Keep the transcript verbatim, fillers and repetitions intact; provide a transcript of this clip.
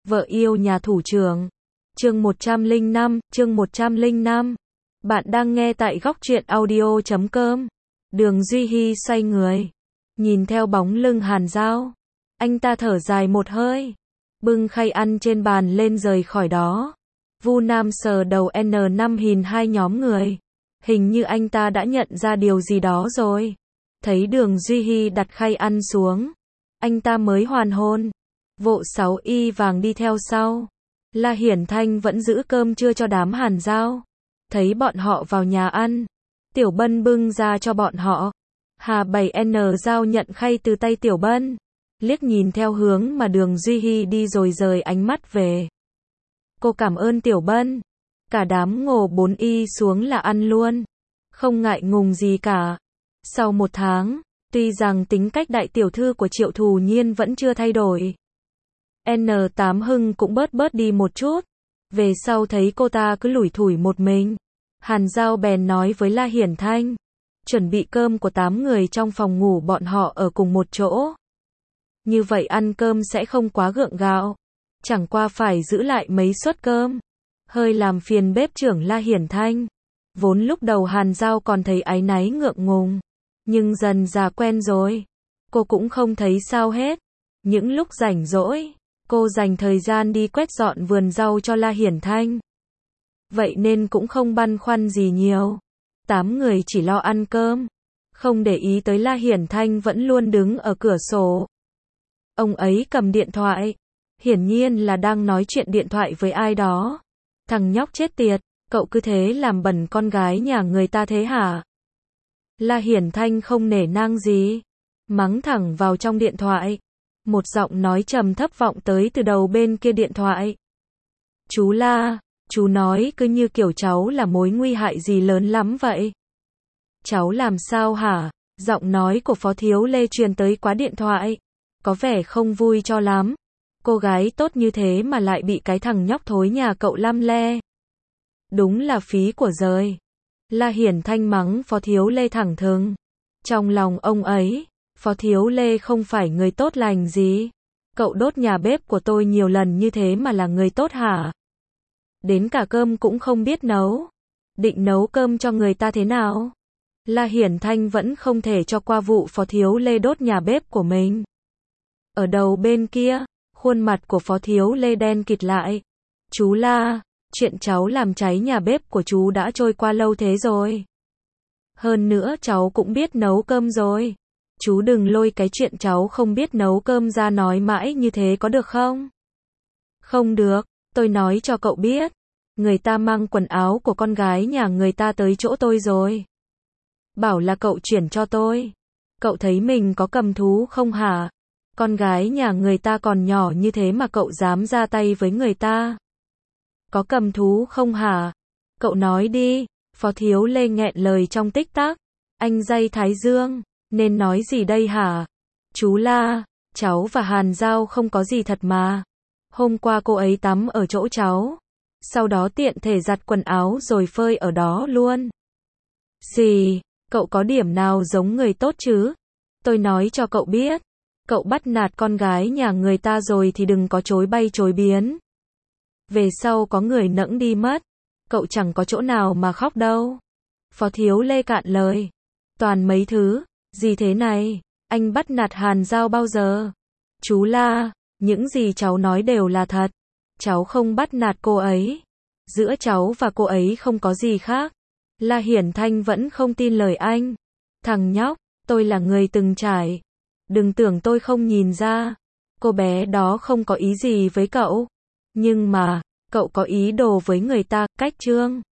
Vợ yêu nhà thủ trưởng. Chương một trăm lẻ năm, chương một trăm lẻ năm. Bạn đang nghe tại góc truyện audio chấm com. Đường Duy Hi xoay người, nhìn theo bóng lưng Hàn Dao. Anh ta thở dài một hơi, bưng khay ăn trên bàn lên rời khỏi đó. Vu Nam sờ đầu N năm nhìn hai nhóm người. Hình như anh ta đã nhận ra điều gì đó rồi. Thấy Đường Duy Hi đặt khay ăn xuống, anh ta mới hoàn hồn. Vộ sáu y vàng đi theo sau. La Hiển Thanh vẫn giữ cơm trưa cho đám Hàn Dao. Thấy bọn họ vào nhà ăn, Tiểu Bân bưng ra cho bọn họ. Hà bảy N Dao nhận khay từ tay Tiểu Bân, liếc nhìn theo hướng mà Đường Duy Hi đi rồi rời ánh mắt về. Cô cảm ơn Tiểu Bân. Cả đám ngồi bốn y xuống là ăn luôn, không ngại ngùng gì cả. Sau một tháng, tuy rằng tính cách đại tiểu thư của Triệu Thù Nhiên vẫn chưa thay đổi, N tám Hưng cũng bớt bớt đi một chút. Về sau thấy cô ta cứ lủi thủi một mình, Hàn Dao bèn nói với La Hiển Thanh, chuẩn bị cơm của tám người trong phòng ngủ bọn họ ở cùng một chỗ. Như vậy ăn cơm sẽ không quá gượng gạo, chẳng qua phải giữ lại mấy suất cơm. Hơi làm phiền bếp trưởng La Hiển Thanh. Vốn lúc đầu Hàn Dao còn thấy áy náy ngượng ngùng, nhưng dần dà quen rồi, cô cũng không thấy sao hết. Những lúc rảnh rỗi, cô dành thời gian đi quét dọn vườn rau cho La Hiển Thanh. Vậy nên cũng không băn khoăn gì nhiều. Tám người chỉ lo ăn cơm, không để ý tới La Hiển Thanh vẫn luôn đứng ở cửa sổ. Ông ấy cầm điện thoại, hiển nhiên là đang nói chuyện điện thoại với ai đó. Thằng nhóc chết tiệt, cậu cứ thế làm bẩn con gái nhà người ta thế hả? La Hiển Thanh không nể nang gì, mắng thẳng vào trong điện thoại. Một giọng nói trầm thấp vọng tới từ đầu bên kia điện thoại. Chú La, chú nói cứ như kiểu cháu là mối nguy hại gì lớn lắm vậy. Cháu làm sao hả? Giọng nói của Phó Thiếu Lê truyền tới qua điện thoại, có vẻ không vui cho lắm. Cô gái tốt như thế mà lại bị cái thằng nhóc thối nhà cậu lăm le. Đúng là phí của giời. La Hiển Thanh mắng Phó Thiếu Lê thẳng thừng. Trong lòng ông ấy, Phó Thiếu Lê không phải người tốt lành gì. Cậu đốt nhà bếp của tôi nhiều lần như thế mà là người tốt hả? Đến cả cơm cũng không biết nấu. Định nấu cơm cho người ta thế nào? La Hiển Thanh vẫn không thể cho qua vụ Phó Thiếu Lê đốt nhà bếp của mình. Ở đầu bên kia, khuôn mặt của Phó Thiếu Lê đen kịt lại. Chú La, chuyện cháu làm cháy nhà bếp của chú đã trôi qua lâu thế rồi. Hơn nữa cháu cũng biết nấu cơm rồi. Chú đừng lôi cái chuyện cháu không biết nấu cơm ra nói mãi như thế có được không? Không được, tôi nói cho cậu biết. Người ta mang quần áo của con gái nhà người ta tới chỗ tôi rồi. Bảo là cậu chuyển cho tôi. Cậu thấy mình có cầm thú không hả? Con gái nhà người ta còn nhỏ như thế mà cậu dám ra tay với người ta. Có cầm thú không hả? Cậu nói đi. Phó Thiếu Lê nghẹn lời trong tích tắc. Anh dây Thái Dương, nên nói gì đây hả? Chú La, cháu và Hàn Dao không có gì thật mà. Hôm qua cô ấy tắm ở chỗ cháu, sau đó tiện thể giặt quần áo rồi phơi ở đó luôn. Xì, cậu có điểm nào giống người tốt chứ? Tôi nói cho cậu biết, cậu bắt nạt con gái nhà người ta rồi thì đừng có chối bay chối biến. Về sau có người nẫng đi mất, cậu chẳng có chỗ nào mà khóc đâu. Phó Thiếu Lê cạn lời. Toàn mấy thứ, gì thế này, anh bắt nạt Hàn Dao bao giờ? Chú La, những gì cháu nói đều là thật. Cháu không bắt nạt cô ấy. Giữa cháu và cô ấy không có gì khác. La Hiển Thanh vẫn không tin lời anh. Thằng nhóc, tôi là người từng trải. Đừng tưởng tôi không nhìn ra. Cô bé đó không có ý gì với cậu. Nhưng mà, cậu có ý đồ với người ta, cách Trương.